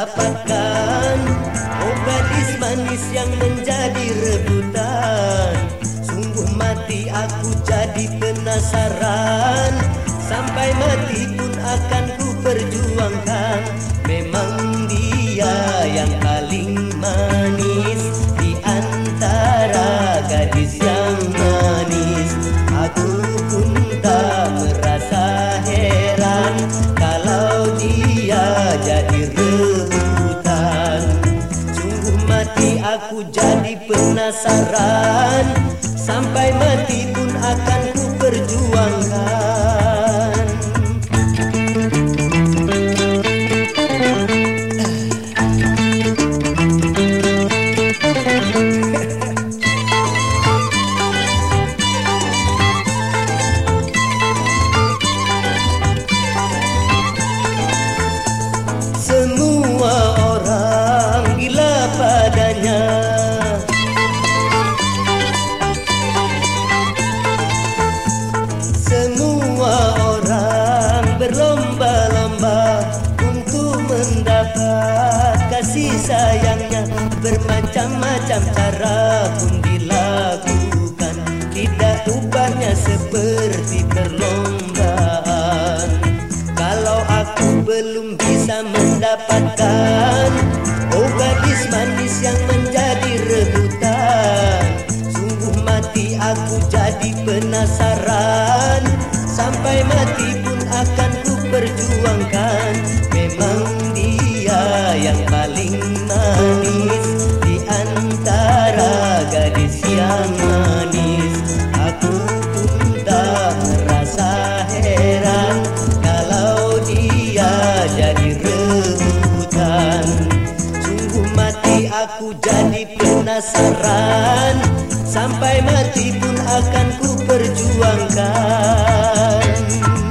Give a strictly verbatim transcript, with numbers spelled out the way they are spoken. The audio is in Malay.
mendapatkan oh gadis manis yang menjadi rebutan. Sungguh mati aku jadi penasaran, sampai mati pun akan ku perjuangkan. Memang dia yang paling manis di antara gadis yang manis. Aku pun tak merasa heran kalau dia jadi rebutan. Sungguh mati aku jadi penasaran, sampai mati pun akan ku perjuangkan. Semua orang gila padanya, semua orang berlomba-lomba untuk mendapat kasih sayangnya. Bermacam-macam cara pun dilakukan, tidak ubahnya seperti perlombaan. Kalau aku belum bisa mendapatkan oh gadis manis yang menjadi rebutan, sungguh mati aku jadi penasaran, sampai mati pun akan ku perjuangkan. Memang dia yang paling manis di antara gadis yang manis. Aku pun tak merasa heran kalau dia jadi rebutan. Sungguh mati aku jadi penasaran, sampai mati pun akan ku perjuangkan.